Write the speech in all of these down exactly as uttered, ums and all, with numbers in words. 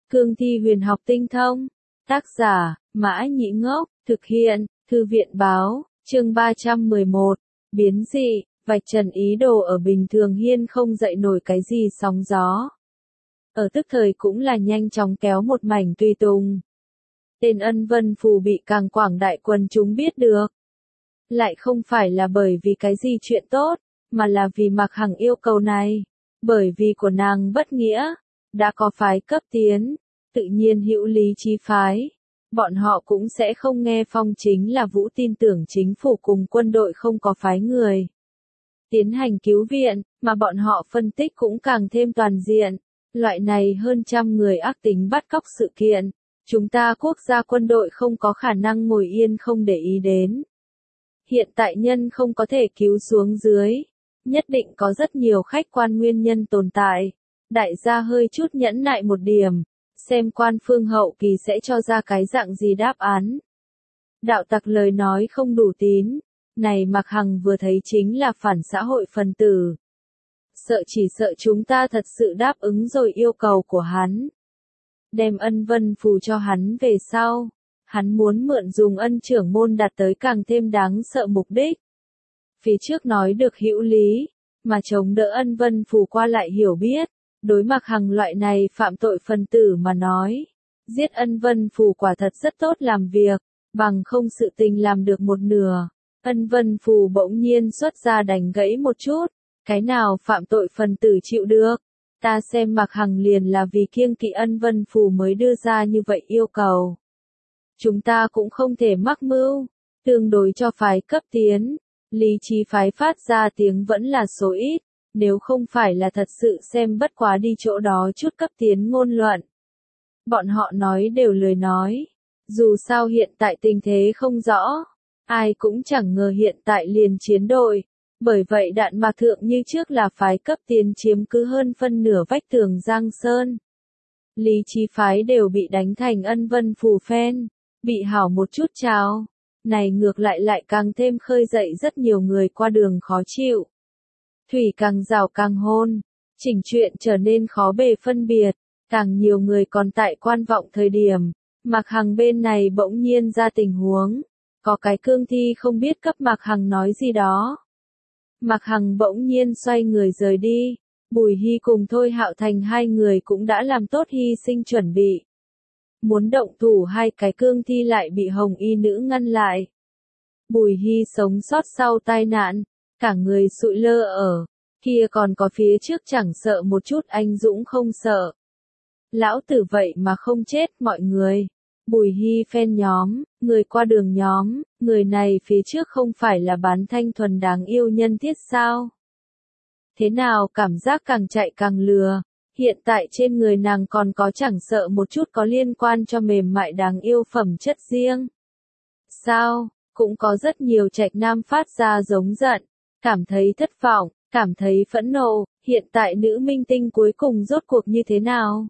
Cương thi huyền học tinh thông. Tác giả, Mã Nhĩ Ngốc, thực hiện, Thư viện báo, chương ba trăm mười một, biến dị, vạch trần ý đồ ở bình thường hiên không dậy nổi cái gì sóng gió. Ở tức thời cũng là nhanh chóng kéo một mảnh tùy tùng. Tên Ân Vân Phù bị càng quảng đại quần chúng biết được. Lại không phải là bởi vì cái gì chuyện tốt, mà là vì Mạc Hằng yêu cầu này. Bởi vì của nàng bất nghĩa, đã có phái cấp tiến, tự nhiên hữu lý chí phái. Bọn họ cũng sẽ không nghe phong chính là Vũ tin tưởng chính phủ cùng quân đội không có phái người tiến hành cứu viện, mà bọn họ phân tích cũng càng thêm toàn diện. Loại này hơn trăm người ác tính bắt cóc sự kiện, chúng ta quốc gia quân đội không có khả năng ngồi yên không để ý đến. Hiện tại nhân không có thể cứu xuống dưới, nhất định có rất nhiều khách quan nguyên nhân tồn tại. Đại gia hơi chút nhẫn nại một điểm, xem quan phương hậu kỳ sẽ cho ra cái dạng gì đáp án. Đạo tặc lời nói không đủ tín, này Mạc Hằng vừa thấy chính là phản xã hội phần tử. Sợ chỉ sợ chúng ta thật sự đáp ứng rồi yêu cầu của hắn. Đem Ân Vân Phù cho hắn về sau, hắn muốn mượn dùng ân trưởng môn đạt tới càng thêm đáng sợ mục đích. Phía trước nói được hữu lý, mà chống đỡ Ân Vân Phù qua lại hiểu biết. Đối Mạc Hằng loại này phạm tội phần tử mà nói, giết Ân Vân Phù quả thật rất tốt làm việc, bằng không sự tình làm được một nửa. Ân Vân Phù bỗng nhiên xuất ra đánh gãy một chút, cái nào phạm tội phần tử chịu được, ta xem Mạc Hằng liền là vì kiêng kỵ Ân Vân Phù mới đưa ra như vậy yêu cầu. Chúng ta cũng không thể mắc mưu, tương đối cho phái cấp tiến, lý trí phái phát ra tiếng vẫn là số ít. Nếu không phải là thật sự xem bất quá đi chỗ đó chút cấp tiến ngôn luận. Bọn họ nói đều lười nói. Dù sao hiện tại tình thế không rõ. Ai cũng chẳng ngờ hiện tại liền chiến đội. Bởi vậy Đạn Mạc Thượng như trước là phái cấp tiến chiếm cứ hơn phân nửa vách tường Giang Sơn. Lý trí phái đều bị đánh thành Ân Vân Phù phen. Bị hảo một chút cháo. Này ngược lại lại càng thêm khơi dậy rất nhiều người qua đường khó chịu. Thủy càng rào càng hôn, chỉnh chuyện trở nên khó bề phân biệt, càng nhiều người còn tại quan vọng thời điểm, Mạc Hằng bên này bỗng nhiên ra tình huống, có cái cương thi không biết cấp Mạc Hằng nói gì đó. Mạc Hằng bỗng nhiên xoay người rời đi, Bùi Hy cùng Thôi Hạo Thành hai người cũng đã làm tốt hy sinh chuẩn bị. Muốn động thủ hai cái cương thi lại bị hồng y nữ ngăn lại. Bùi Hy sống sót sau tai nạn. Cả người sụi lơ ở, kia còn có phía trước chẳng sợ một chút anh dũng không sợ. Lão tử vậy mà không chết mọi người. Bùi Hy phen nhóm, người qua đường nhóm, người này phía trước không phải là bán thanh thuần đáng yêu nhân thiết sao? Thế nào cảm giác càng chạy càng lừa, hiện tại trên người nàng còn có chẳng sợ một chút có liên quan cho mềm mại đáng yêu phẩm chất riêng. Sao, cũng có rất nhiều trạch nam phát ra giống giận. Cảm thấy thất vọng, cảm thấy phẫn nộ, hiện tại nữ minh tinh cuối cùng rốt cuộc như thế nào?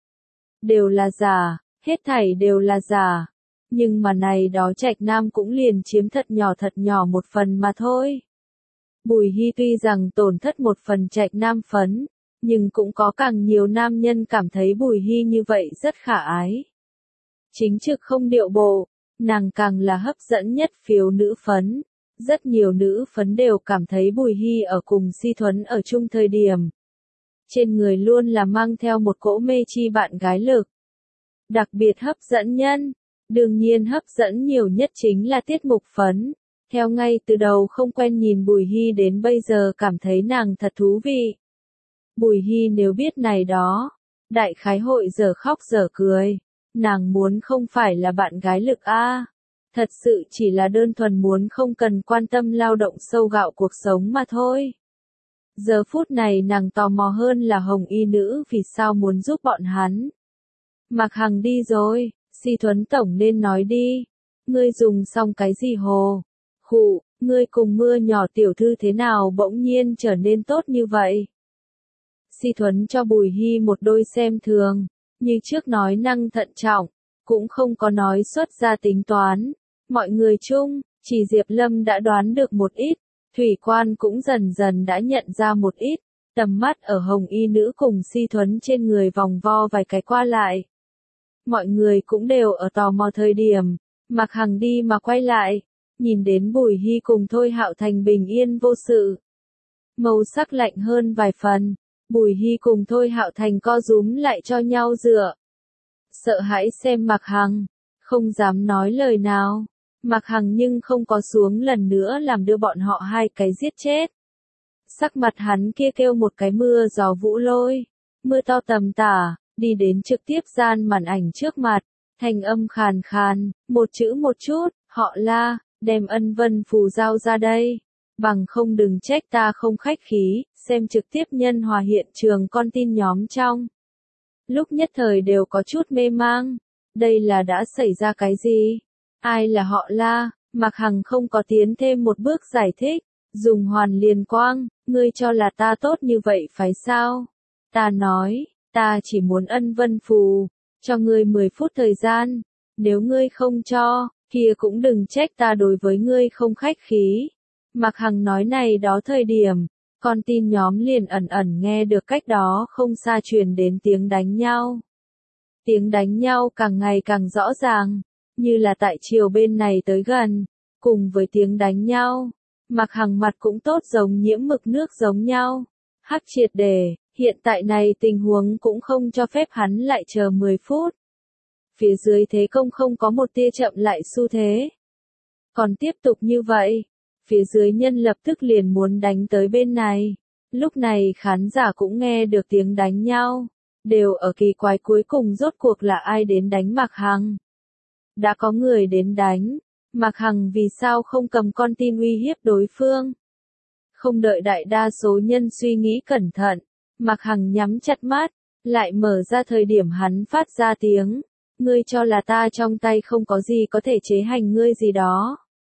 Đều là giả, hết thảy đều là giả. Nhưng mà này đó trạch nam cũng liền chiếm thật nhỏ thật nhỏ một phần mà thôi. Bùi Hy tuy rằng tổn thất một phần trạch nam phấn, nhưng cũng có càng nhiều nam nhân cảm thấy Bùi Hy như vậy rất khả ái. Chính trực không điệu bộ, nàng càng là hấp dẫn nhất phiếu nữ phấn. Rất nhiều nữ phấn đều cảm thấy Bùi Hy ở cùng Si Thuấn ở chung thời điểm. Trên người luôn là mang theo một cỗ mê chi bạn gái lực. Đặc biệt hấp dẫn nhân. Đương nhiên hấp dẫn nhiều nhất chính là tiết mục phấn. Theo ngay từ đầu không quen nhìn Bùi Hy đến bây giờ cảm thấy nàng thật thú vị. Bùi Hy nếu biết này đó. Đại khái hội giờ khóc giờ cười. Nàng muốn không phải là bạn gái lực a. Thật sự chỉ là đơn thuần muốn không cần quan tâm lao động sâu gạo cuộc sống mà thôi. Giờ phút này nàng tò mò hơn là hồng y nữ vì sao muốn giúp bọn hắn. Mạc Hằng đi rồi, Si Thuấn Tổng nên nói đi. Ngươi dùng xong cái gì hồ? Khụ, ngươi cùng mưa nhỏ tiểu thư thế nào bỗng nhiên trở nên tốt như vậy? Si Thuấn cho Bùi Hy một đôi xem thường, như trước nói năng thận trọng, cũng không có nói xuất ra tính toán. Mọi người chung, chỉ Diệp Lâm đã đoán được một ít, Thủy Quan cũng dần dần đã nhận ra một ít, tầm mắt ở hồng y nữ cùng Si Thuấn trên người vòng vo vài cái qua lại, mọi người cũng đều ở tò mò thời điểm, Mạc Hằng đi mà quay lại, nhìn đến Bùi Hy cùng Thôi Hạo Thành bình yên vô sự. Màu sắc lạnh hơn vài phần, Bùi Hy cùng Thôi Hạo Thành co rúm lại cho nhau dựa. Sợ hãi xem Mạc Hằng, không dám nói lời nào. Mạc Hằng nhưng không có xuống lần nữa làm đưa bọn họ hai cái giết chết. Sắc mặt hắn kia kêu một cái mưa gió vũ lôi, mưa to tầm tả, đi đến trực tiếp gian màn ảnh trước mặt, thanh âm khàn khàn, một chữ một chút, họ La, đem ân vân phù giao ra đây, bằng không đừng trách ta không khách khí, xem trực tiếp nhân hòa hiện trường con tin nhóm trong. Lúc nhất thời đều có chút mê mang, đây là đã xảy ra cái gì? Ai là họ La? Mạc Hằng không có tiến thêm một bước giải thích, dùng hoàn liền quang, ngươi cho là ta tốt như vậy phải sao? Ta nói, ta chỉ muốn ân vân phù, cho ngươi mười phút thời gian, nếu ngươi không cho, kia cũng đừng trách ta đối với ngươi không khách khí. Mạc Hằng nói này đó thời điểm, con tin nhóm liền ẩn ẩn nghe được cách đó không xa truyền đến tiếng đánh nhau. Tiếng đánh nhau càng ngày càng rõ ràng, như là tại chiều bên này tới gần, cùng với tiếng đánh nhau, Mạc Hằng mặt cũng tốt giống nhiễm mực nước giống nhau. Hắc triệt đề, hiện tại này tình huống cũng không cho phép hắn lại chờ mười phút. Phía dưới thế công không có một tia chậm lại xu thế. Còn tiếp tục như vậy, phía dưới nhân lập tức liền muốn đánh tới bên này. Lúc này khán giả cũng nghe được tiếng đánh nhau, đều ở kỳ quái cuối cùng rốt cuộc là ai đến đánh Mạc Hằng. Đã có người đến đánh, Mạc Hằng vì sao không cầm con tin uy hiếp đối phương? Không đợi đại đa số nhân suy nghĩ cẩn thận, Mạc Hằng nhắm chặt mắt, lại mở ra thời điểm hắn phát ra tiếng, ngươi cho là ta trong tay không có gì có thể chế hành ngươi gì đó.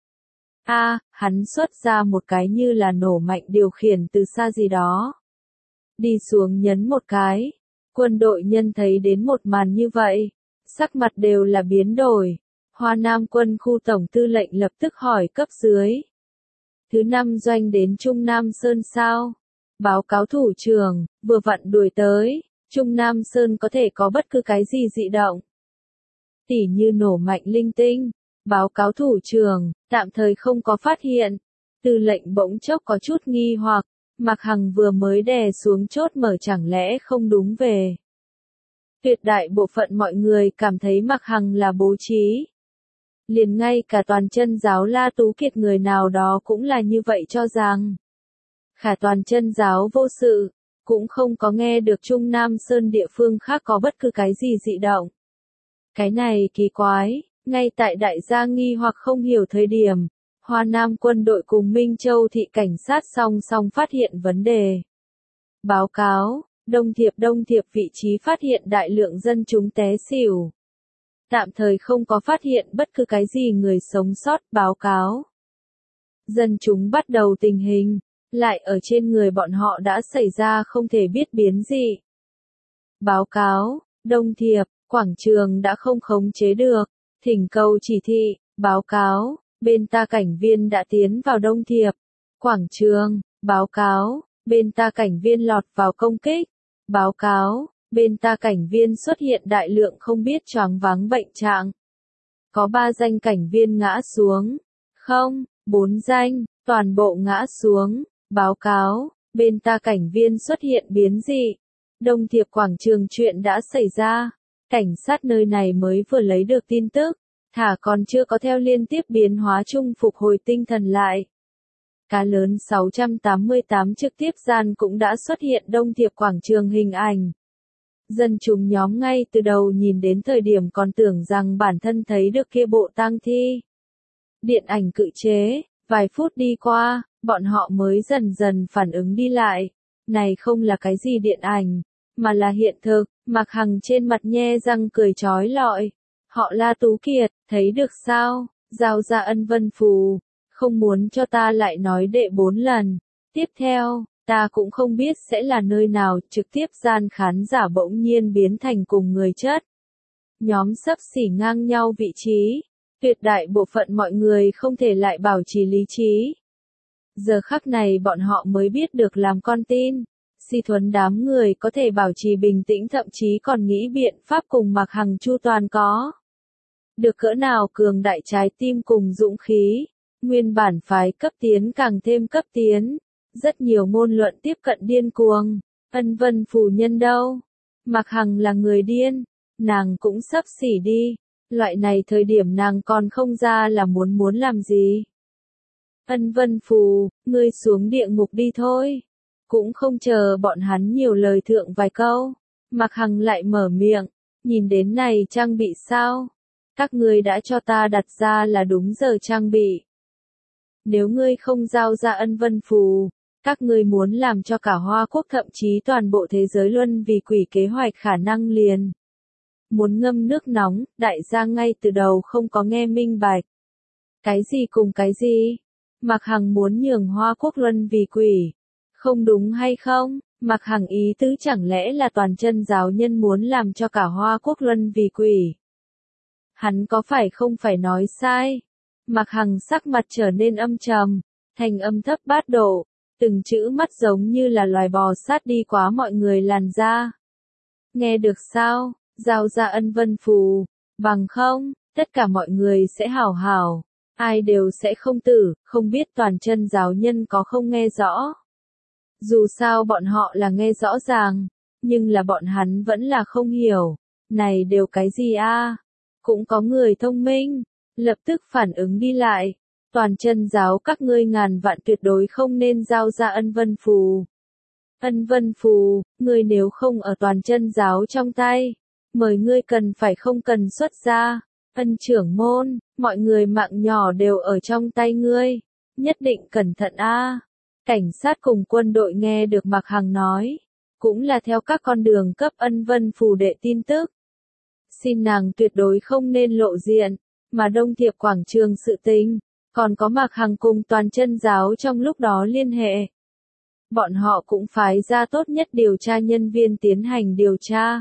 A, à, hắn xuất ra một cái như là nổ mạnh điều khiển từ xa gì đó. Đi xuống nhấn một cái, quân đội nhân thấy đến một màn như vậy, sắc mặt đều là biến đổi. Hoa Nam quân khu tổng tư lệnh lập tức hỏi cấp dưới. Thứ năm doanh đến Trung Nam Sơn sao? Báo cáo thủ trưởng, vừa vặn đuổi tới, Trung Nam Sơn có thể có bất cứ cái gì dị động. Tỉ như nổ mạnh linh tinh, báo cáo thủ trưởng, tạm thời không có phát hiện. Tư lệnh bỗng chốc có chút nghi hoặc, Mạc Hằng vừa mới đè xuống chốt mở chẳng lẽ không đúng về. Tuyệt đại bộ phận mọi người cảm thấy Mạc Hằng là bố trí. Liền ngay cả toàn chân giáo La Tú Kiệt người nào đó cũng là như vậy cho rằng. Khả toàn chân giáo vô sự, cũng không có nghe được Trung Nam Sơn địa phương khác có bất cứ cái gì dị động. Cái này kỳ quái, ngay tại đại gia nghi hoặc không hiểu thời điểm, Hoa Nam quân đội cùng Minh Châu thị cảnh sát song song phát hiện vấn đề. Báo cáo, Đông Thiệp Đông Thiệp vị trí phát hiện đại lượng dân chúng té xỉu. Tạm thời không có phát hiện bất cứ cái gì người sống sót, báo cáo. Dân chúng bắt đầu tình hình, lại ở trên người bọn họ đã xảy ra không thể biết biến gì. Báo cáo, Đông Thiệp, quảng trường đã không khống chế được, thỉnh cầu chỉ thị, báo cáo, bên ta cảnh viên đã tiến vào Đông Thiệp. Quảng trường, báo cáo, bên ta cảnh viên lọt vào công kích, báo cáo. Bên ta cảnh viên xuất hiện đại lượng không biết choáng váng bệnh trạng. Có ba danh cảnh viên ngã xuống. Không, bốn danh, toàn bộ ngã xuống. Báo cáo, bên ta cảnh viên xuất hiện biến dị. Đông Thiệp quảng trường chuyện đã xảy ra. Cảnh sát nơi này mới vừa lấy được tin tức. Thả còn chưa có theo liên tiếp biến hóa chung phục hồi tinh thần lại. Cá lớn sáu trăm tám mươi tám trực tiếp gian cũng đã xuất hiện Đông Thiệp quảng trường hình ảnh. Dân chúng nhóm ngay từ đầu nhìn đến thời điểm còn tưởng rằng bản thân thấy được kia bộ tang thi. Điện ảnh cự chế, vài phút đi qua, bọn họ mới dần dần phản ứng đi lại. Này không là cái gì điện ảnh, mà là hiện thực. Mạc Hằng trên mặt nhe răng cười chói lọi. Họ La Tú Kiệt, thấy được sao, giao ra ân vân phù, không muốn cho ta lại nói đệ bốn lần. Tiếp theo, ta cũng không biết sẽ là nơi nào, trực tiếp gian khán giả bỗng nhiên biến thành cùng người chất. Nhóm xấp xỉ ngang nhau vị trí, tuyệt đại bộ phận mọi người không thể lại bảo trì lý trí. Giờ khắc này bọn họ mới biết được làm con tin, Si Thuấn đám người có thể bảo trì bình tĩnh, thậm chí còn nghĩ biện pháp cùng Mạc Hằng chu toàn có được cỡ nào cường đại trái tim cùng dũng khí. Nguyên bản phái cấp tiến càng thêm cấp tiến, rất nhiều ngôn luận tiếp cận điên cuồng. Ân Vân Phù Nhân đâu? Mạc Hằng là người điên, nàng cũng sắp xỉ đi. Loại này thời điểm nàng còn không ra là muốn muốn làm gì. Ân Vân Phù, ngươi xuống địa ngục đi thôi. Cũng không chờ bọn hắn nhiều lời thượng vài câu. Mạc Hằng lại mở miệng, nhìn đến này trang bị sao? Các ngươi đã cho ta đặt ra là đúng giờ trang bị. Nếu ngươi không giao ra Ân Vân Phù, các ngươi muốn làm cho cả Hoa Quốc thậm chí toàn bộ thế giới luân vì quỷ kế hoạch khả năng liền. Muốn ngâm nước nóng, đại gia ngay từ đầu không có nghe minh bạch. Cái gì cùng cái gì? Mạc Hằng muốn nhường Hoa Quốc luân vì quỷ. Không đúng hay không? Mạc Hằng ý tứ chẳng lẽ là toàn chân giáo nhân muốn làm cho cả Hoa Quốc luân vì quỷ? Hắn có phải không phải nói sai? Mạc Hằng sắc mặt trở nên âm trầm, thành âm thấp bát độ, từng chữ mắt giống như là loài bò sát đi quá mọi người làn da. Nghe được sao? Giao ra Ân Vân Phù, bằng không, tất cả mọi người sẽ hảo hảo, ai đều sẽ không tử, không biết toàn chân giáo nhân có không nghe rõ. Dù sao bọn họ là nghe rõ ràng, nhưng là bọn hắn vẫn là không hiểu, này đều cái gì a? Cũng có người thông minh, lập tức phản ứng đi lại, toàn chân giáo các ngươi ngàn vạn tuyệt đối không nên giao ra Ân Vân Phù. Ân Vân Phù, ngươi nếu không ở toàn chân giáo trong tay, mời ngươi cần phải không cần xuất ra. Ân trưởng môn, mọi người mạng nhỏ đều ở trong tay ngươi, nhất định cẩn thận a. Cảnh sát cùng quân đội nghe được Mạc Hằng nói, cũng là theo các con đường cấp Ân Vân Phù đệ tin tức. Xin nàng tuyệt đối không nên lộ diện, mà Đông Thiệp quảng trường sự tình, còn có Mạc Hằng cùng toàn chân giáo trong lúc đó liên hệ. Bọn họ cũng phái ra tốt nhất điều tra nhân viên tiến hành điều tra.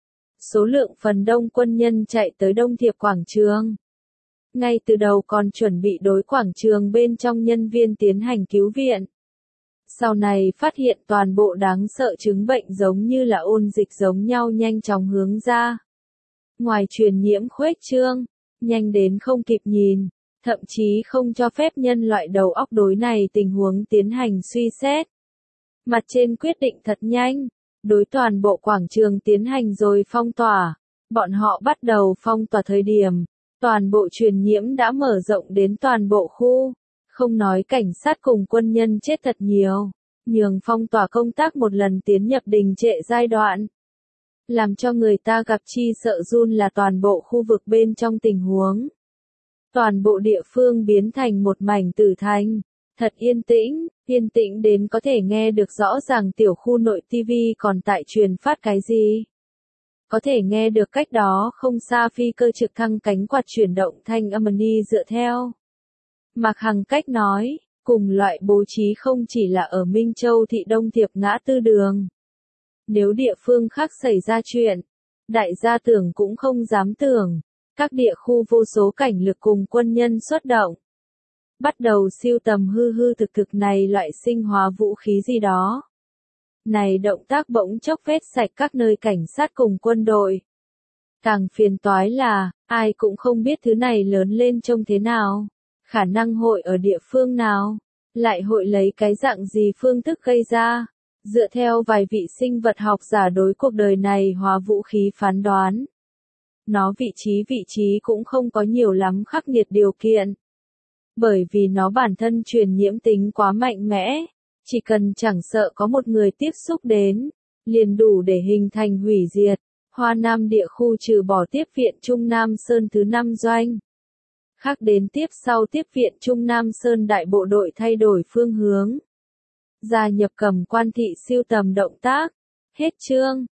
Số lượng phần đông quân nhân chạy tới Đông Thiệp quảng trường. Ngay từ đầu còn chuẩn bị đối quảng trường bên trong nhân viên tiến hành cứu viện. Sau này phát hiện toàn bộ đáng sợ chứng bệnh giống như là ôn dịch giống nhau nhanh chóng hướng ra. Ngoài truyền nhiễm khuếch trương, nhanh đến không kịp nhìn, thậm chí không cho phép nhân loại đầu óc đối này tình huống tiến hành suy xét. Mặt trên quyết định thật nhanh, đối toàn bộ quảng trường tiến hành rồi phong tỏa. Bọn họ bắt đầu phong tỏa thời điểm, toàn bộ truyền nhiễm đã mở rộng đến toàn bộ khu. Không nói cảnh sát cùng quân nhân chết thật nhiều, nhường phong tỏa công tác một lần tiến nhập đình trệ giai đoạn. Làm cho người ta gặp chi sợ run là toàn bộ khu vực bên trong tình huống. Toàn bộ địa phương biến thành một mảnh tử thành, thật yên tĩnh, yên tĩnh đến có thể nghe được rõ ràng tiểu khu nội ti vi còn tại truyền phát cái gì. Có thể nghe được cách đó không xa phi cơ trực thăng cánh quạt chuyển động thanh âm ni dựa theo. Mạc Hằng cách nói, cùng loại bố trí không chỉ là ở Minh Châu thị Đông Thiệp ngã tư đường. Nếu địa phương khác xảy ra chuyện, đại gia tưởng cũng không dám tưởng, các địa khu vô số cảnh lực cùng quân nhân xuất động. Bắt đầu siêu tầm hư hư thực thực này loại sinh hóa vũ khí gì đó. Này động tác bỗng chốc vết sạch các nơi cảnh sát cùng quân đội. Càng phiền toái là, ai cũng không biết thứ này lớn lên trông thế nào, khả năng hội ở địa phương nào, lại hội lấy cái dạng gì phương thức gây ra. Dựa theo vài vị sinh vật học giả đối cuộc đời này hóa vũ khí phán đoán. Nó vị trí vị trí cũng không có nhiều lắm khắc nghiệt điều kiện. Bởi vì nó bản thân truyền nhiễm tính quá mạnh mẽ, chỉ cần chẳng sợ có một người tiếp xúc đến, liền đủ để hình thành hủy diệt. Hoa Nam địa khu trừ bỏ tiếp viện Trung Nam Sơn thứ năm doanh. Khác đến tiếp sau tiếp viện Trung Nam Sơn đại bộ đội thay đổi phương hướng. Gia nhập cầm quan thị siêu tầm động tác. Hết chương.